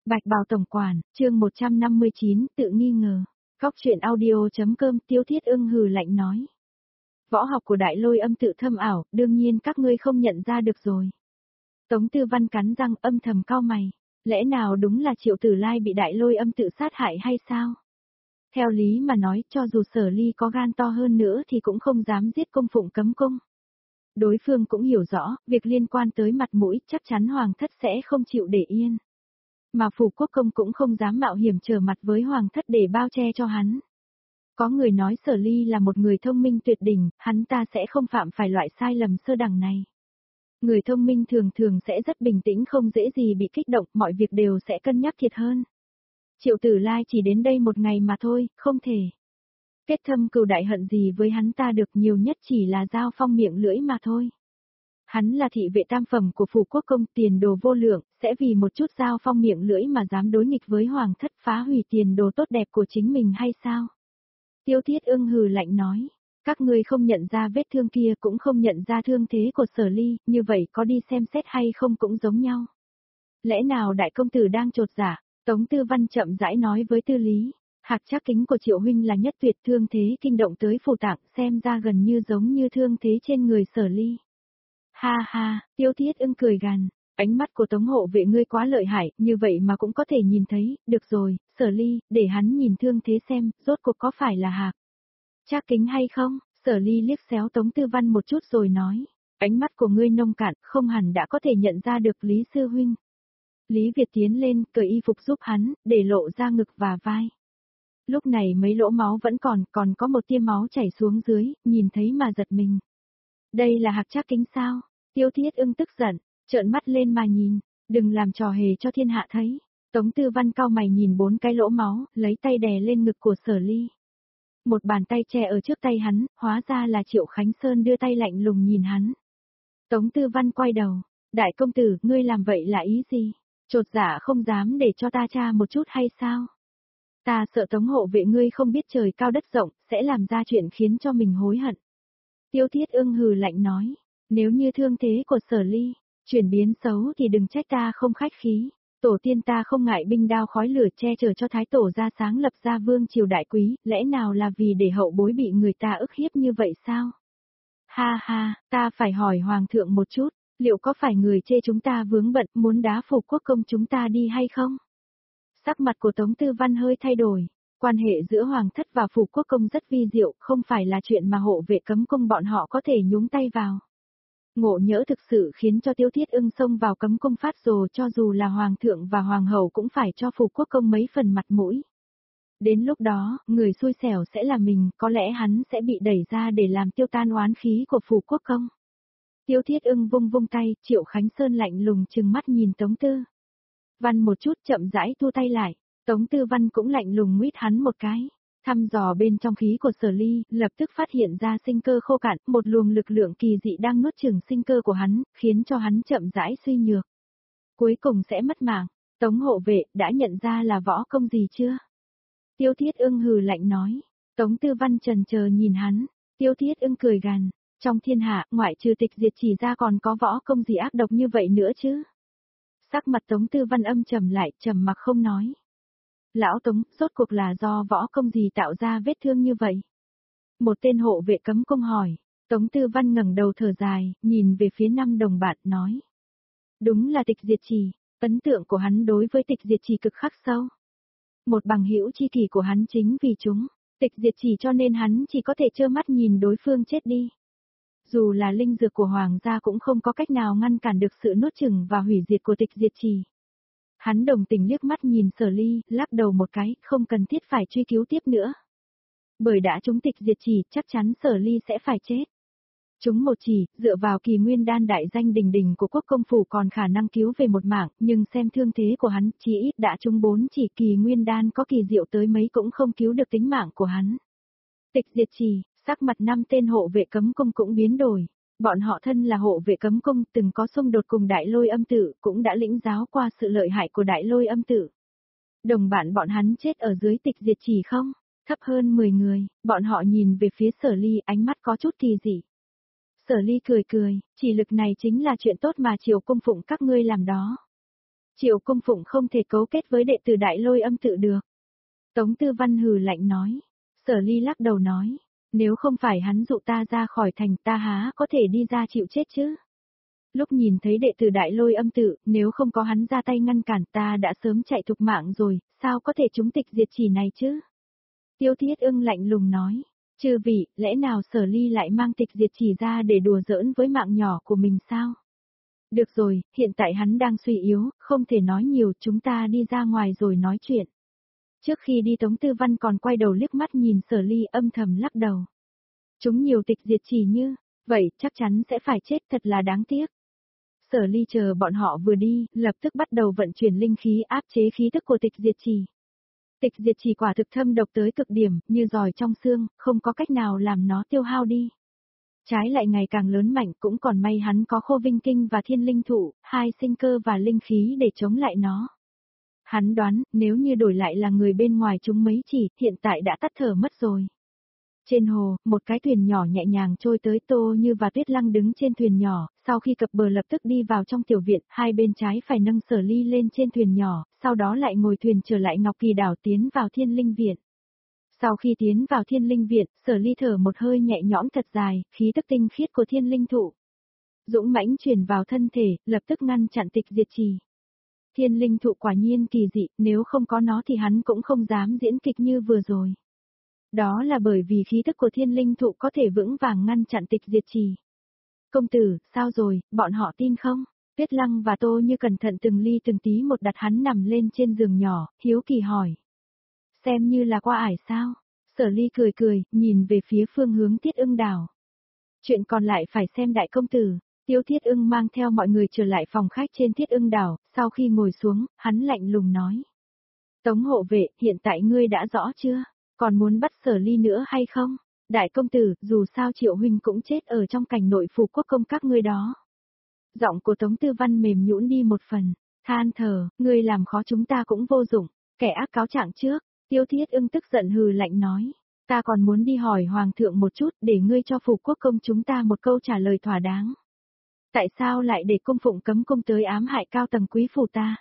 Bạch Bào Tổng Quản, chương 159, tự nghi ngờ. Góc truyện audio.com Tiêu Thiết Ưng hừ lạnh nói. Võ học của Đại Lôi Âm tự thâm ảo, đương nhiên các ngươi không nhận ra được rồi. Tống Tư Văn cắn răng âm thầm cau mày. Lẽ nào đúng là Triệu Tử Lai bị Đại Lôi Âm tự sát hại hay sao? Theo lý mà nói, cho dù Sở Ly có gan to hơn nữa thì cũng không dám giết Cung Phụng Cấm Cung. Đối phương cũng hiểu rõ, việc liên quan tới mặt mũi chắc chắn Hoàng thất sẽ không chịu để yên. Mà Phủ Quốc Công cũng không dám mạo hiểm trở mặt với Hoàng thất để bao che cho hắn. Có người nói Sở Ly là một người thông minh tuyệt đỉnh, hắn ta sẽ không phạm phải loại sai lầm sơ đẳng này. Người thông minh thường thường sẽ rất bình tĩnh, không dễ gì bị kích động, mọi việc đều sẽ cân nhắc thiệt hơn. Triệu Tử Lai chỉ đến đây một ngày mà thôi, không thể kết thâm cừu đại hận gì với hắn ta được, nhiều nhất chỉ là giao phong miệng lưỡi mà thôi. Hắn là thị vệ tam phẩm của Phủ Quốc Công, tiền đồ vô lượng, sẽ vì một chút giao phong miệng lưỡi mà dám đối nghịch với Hoàng thất, phá hủy tiền đồ tốt đẹp của chính mình hay sao? Tiêu Thiết Ưng hừ lạnh nói, các ngươi không nhận ra vết thương kia, cũng không nhận ra thương thế của Sở Ly, như vậy có đi xem xét hay không cũng giống nhau. Lẽ nào đại công tử đang chột dạ? Tống Tư Văn chậm rãi nói với Tư Lý, hạc trác kính của Triệu huynh là nhất tuyệt, thương thế kinh động tới phủ tạng, xem ra gần như giống như thương thế trên người Sở Ly. Ha ha, Tiêu Thiết Ưng cười gằn, ánh mắt của Tống hộ vệ ngươi quá lợi hại, như vậy mà cũng có thể nhìn thấy, được rồi, Sở Ly, để hắn nhìn thương thế xem, rốt cuộc có phải là hạc trác kính hay không? Sở Ly liếc xéo Tống Tư Văn một chút rồi nói, ánh mắt của ngươi nông cạn, không hẳn đã có thể nhận ra được Lý sư huynh. Lý Việt tiến lên, cởi y phục giúp hắn, để lộ ra ngực và vai. Lúc này mấy lỗ máu vẫn còn có một tia máu chảy xuống dưới, nhìn thấy mà giật mình. Đây là hạc trác kính sao? Tiêu Thiết Ưng tức giận, trợn mắt lên mà nhìn, đừng làm trò hề cho thiên hạ thấy. Tống Tư Văn cau mày nhìn 4 cái lỗ máu, lấy tay đè lên ngực của Sở Ly. Một bàn tay che ở trước tay hắn, hóa ra là Triệu Khánh Sơn đưa tay lạnh lùng nhìn hắn. Tống Tư Văn quay đầu, đại công tử, ngươi làm vậy là ý gì? Chột dạ không dám để cho ta tra một chút hay sao? Ta sợ Tống hộ vệ ngươi không biết trời cao đất rộng, sẽ làm ra chuyện khiến cho mình hối hận. Tiêu Thiết Ưng hừ lạnh nói, nếu như thương thế của Sở Ly chuyển biến xấu thì đừng trách ta không khách khí. Tổ tiên ta không ngại binh đao khói lửa che chở cho thái tổ ra sáng lập ra vương triều đại quý, lẽ nào là vì để hậu bối bị người ta ức hiếp như vậy sao? Ha ha, ta phải hỏi Hoàng thượng một chút, liệu có phải người chê chúng ta vướng bận muốn đá Phủ Quốc Công chúng ta đi hay không? Sắc mặt của Tống Tư Văn hơi thay đổi, quan hệ giữa Hoàng thất và Phủ Quốc Công rất vi diệu, không phải là chuyện mà hộ vệ Cấm Cung bọn họ có thể nhúng tay vào. Ngộ nhỡ thực sự khiến cho Tiêu Thiết Ưng xông vào Cấm Cung phát rồ, cho dù là Hoàng thượng và Hoàng hậu cũng phải cho Phủ Quốc Công mấy phần mặt mũi. Đến lúc đó, người xui xẻo sẽ là mình, có lẽ hắn sẽ bị đẩy ra để làm tiêu tan oán khí của Phủ Quốc Công. Tiêu Thiết Ưng vung vung tay, Triệu Khánh Sơn lạnh lùng trừng mắt nhìn Tống Tư Văn một chút, chậm rãi thu tay lại. Tống Tư Văn cũng lạnh lùng nguyết hắn một cái. Thăm dò bên trong khí của Sở Ly, lập tức phát hiện ra sinh cơ khô cạn, một luồng lực lượng kỳ dị đang nuốt chửng sinh cơ của hắn, khiến cho hắn chậm rãi suy nhược. Cuối cùng sẽ mất mạng. Tống hộ vệ đã nhận ra là võ công gì chưa? Tiêu Thiết Ưng hừ lạnh nói. Tống Tư Văn chần chờ nhìn hắn. Tiêu Thiết Ưng cười gằn. Trong thiên hạ, ngoại trừ Tịch Diệt Chỉ ra còn có võ công gì ác độc như vậy nữa chứ? Sắc mặt Tống Tư Văn âm trầm lại, trầm mặc không nói. Lão Tống, rốt cuộc là do võ công gì tạo ra vết thương như vậy? Một tên hộ vệ Cấm Cung hỏi. Tống Tư Văn ngẩng đầu thở dài, nhìn về phía 5 đồng bạn, nói. Đúng là Tịch Diệt Chỉ, ấn tượng của hắn đối với Tịch Diệt Chỉ cực khắc sâu. Một bằng hữu chi kỷ của hắn chính vì chúng, Tịch Diệt Chỉ, cho nên hắn chỉ có thể trơ mắt nhìn đối phương chết đi. Dù là linh dược của Hoàng gia cũng không có cách nào ngăn cản được sự nuốt chửng và hủy diệt của Tịch Diệt Chỉ. Hắn đồng tình liếc mắt nhìn Sở Ly, lắc đầu một cái, không cần thiết phải truy cứu tiếp nữa. Bởi đã trúng Tịch Diệt Chỉ, chắc chắn Sở Ly sẽ phải chết. Trúng một chỉ, dựa vào kỳ nguyên đan đại danh đình đình của Quốc Công phủ còn khả năng cứu về một mạng, nhưng xem thương thế của hắn, chỉ ít đã trúng 4 chỉ, kỳ nguyên đan có kỳ diệu tới mấy cũng không cứu được tính mạng của hắn. Tịch Diệt Chỉ, sắc mặt 5 tên hộ vệ Cấm Cung cũng biến đổi. Bọn họ thân là hộ vệ Cấm Cung, từng có xung đột cùng Đại Lôi Âm tự, cũng đã lĩnh giáo qua sự lợi hại của Đại Lôi Âm tự. Đồng bạn bọn hắn chết ở dưới Tịch Diệt Chỉ không? Thấp hơn 10 người, bọn họ nhìn về phía Sở Ly, ánh mắt có chút kỳ dị. Sở Ly cười cười, chỉ lực này chính là chuyện tốt mà Triều Cung phụng các ngươi làm đó. Triệu Công Phụng không thể cấu kết với đệ tử Đại Lôi Âm tự được. Tống Tư Văn hừ lạnh nói. Sở Ly lắc đầu nói. Nếu không phải hắn dụ ta ra khỏi thành ta há có thể đi ra chịu chết chứ. Lúc nhìn thấy đệ tử Đại Lôi Âm tự, nếu không có hắn ra tay ngăn cản ta đã sớm chạy thục mạng rồi, sao có thể trúng tịch diệt chỉ này chứ? Tiêu Thiết Ưng lạnh lùng nói. Chư vị, lẽ nào Sở Ly lại mang tịch diệt chỉ ra để đùa giỡn với mạng nhỏ của mình sao? Được rồi, hiện tại hắn đang suy yếu, không thể nói nhiều, chúng ta đi ra ngoài rồi nói chuyện. Trước khi đi Tống Tư Văn còn quay đầu liếc mắt nhìn Sở Ly âm thầm lắc đầu. Chúng nhiều tịch diệt chỉ như, vậy chắc chắn sẽ phải chết, thật là đáng tiếc. Sở Ly chờ bọn họ vừa đi, lập tức bắt đầu vận chuyển linh khí áp chế khí tức của tịch diệt chỉ. Tịch diệt chỉ quả thực thâm độc tới cực điểm, như giòi trong xương, không có cách nào làm nó tiêu hao đi. Trái lại ngày càng lớn mạnh, cũng còn may hắn có Khô Vinh Kinh và Thiên Linh Thụ, hai sinh cơ và linh khí để chống lại nó. Hắn đoán, nếu như đổi lại là người bên ngoài chúng mấy chỉ, hiện tại đã tắt thở mất rồi. Trên hồ, một cái thuyền nhỏ nhẹ nhàng trôi tới, Tô Như và Tuyết Lăng đứng trên thuyền nhỏ, sau khi cập bờ lập tức đi vào trong tiểu viện, hai bên trái phải nâng Sở Ly lên trên thuyền nhỏ, sau đó lại ngồi thuyền trở lại Ngọc Kỳ đảo tiến vào Thiên Linh Viện. Sau khi tiến vào Thiên Linh Viện, Sở Ly thở một hơi nhẹ nhõm thật dài, khí tức tinh khiết của Thiên Linh Thụ dũng mãnh truyền vào thân thể, lập tức ngăn chặn tịch diệt trì. Thiên Linh Thụ quả nhiên kỳ dị, nếu không có nó thì hắn cũng không dám diễn kịch như vừa rồi. Đó là bởi vì khí tức của Thiên Linh Thụ có thể vững vàng ngăn chặn tịch diệt trì. Công tử, sao rồi, bọn họ tin không? Tuyết Lăng và Tô Như cẩn thận từng ly từng tí một đặt hắn nằm lên trên giường nhỏ, hiếu kỳ hỏi. Xem như là qua ải sao? Sở Ly cười cười, nhìn về phía phương hướng Thiết Ưng đảo. Chuyện còn lại phải xem đại công tử. Tiêu Thiết Ưng mang theo mọi người trở lại phòng khách trên Thiết Ưng đảo, sau khi ngồi xuống, hắn lạnh lùng nói. Tống hộ vệ, hiện tại ngươi đã rõ chưa? Còn muốn bắt Sở Ly nữa hay không? Đại công tử, dù sao Triệu huynh cũng chết ở trong cảnh nội phủ quốc công các ngươi đó. Giọng của Tống Tư Văn mềm nhũn đi một phần, than thở, ngươi làm khó chúng ta cũng vô dụng, kẻ ác cáo trạng trước. Tiêu Thiết Ưng tức giận hừ lạnh nói, ta còn muốn đi hỏi hoàng thượng một chút để ngươi cho phủ quốc công chúng ta một câu trả lời thỏa đáng. Tại sao lại để cung phụng cấm cung tới ám hại cao tầng quý phủ ta?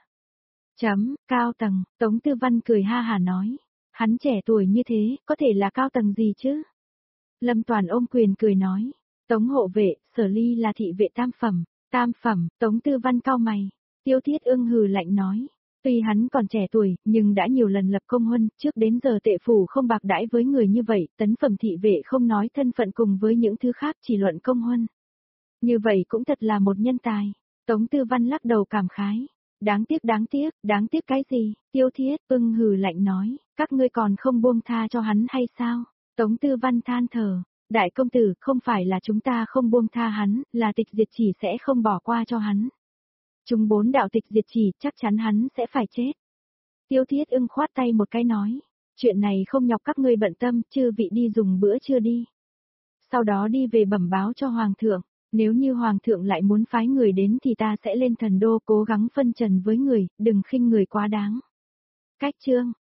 Cao tầng, Tống Tư Văn cười ha hà nói, hắn trẻ tuổi như thế, có thể là cao tầng gì chứ? Lâm Toàn ôm quyền cười nói, Tống hộ vệ, Sở Ly là thị vệ tam phẩm, Tống Tư Văn cau mày. Tiêu Thiết Ưng hừ lạnh nói, tuy hắn còn trẻ tuổi, nhưng đã nhiều lần lập công huân, trước đến giờ tệ phủ không bạc đãi với người như vậy, tấn phẩm thị vệ không nói thân phận cùng với những thứ khác chỉ luận công huân. Như vậy cũng thật là một nhân tài. Tống Tư Văn lắc đầu cảm khái. Đáng tiếc cái gì? Tiêu Thiết Ưng hừ lạnh nói, các ngươi còn không buông tha cho hắn hay sao? Tống Tư Văn than thở, đại công tử, không phải là chúng ta không buông tha hắn, là tịch diệt chỉ sẽ không bỏ qua cho hắn. Chúng 4 đạo tịch diệt chỉ, chắc chắn hắn sẽ phải chết. Tiêu Thiết Ưng khoát tay một cái nói, chuyện này không nhọc các ngươi bận tâm, chư vị đi dùng bữa trưa đi. Sau đó đi về bẩm báo cho hoàng thượng, nếu như hoàng thượng lại muốn phái người đến thì ta sẽ lên thần đô cố gắng phân trần với người, đừng khinh người quá đáng. Cách chương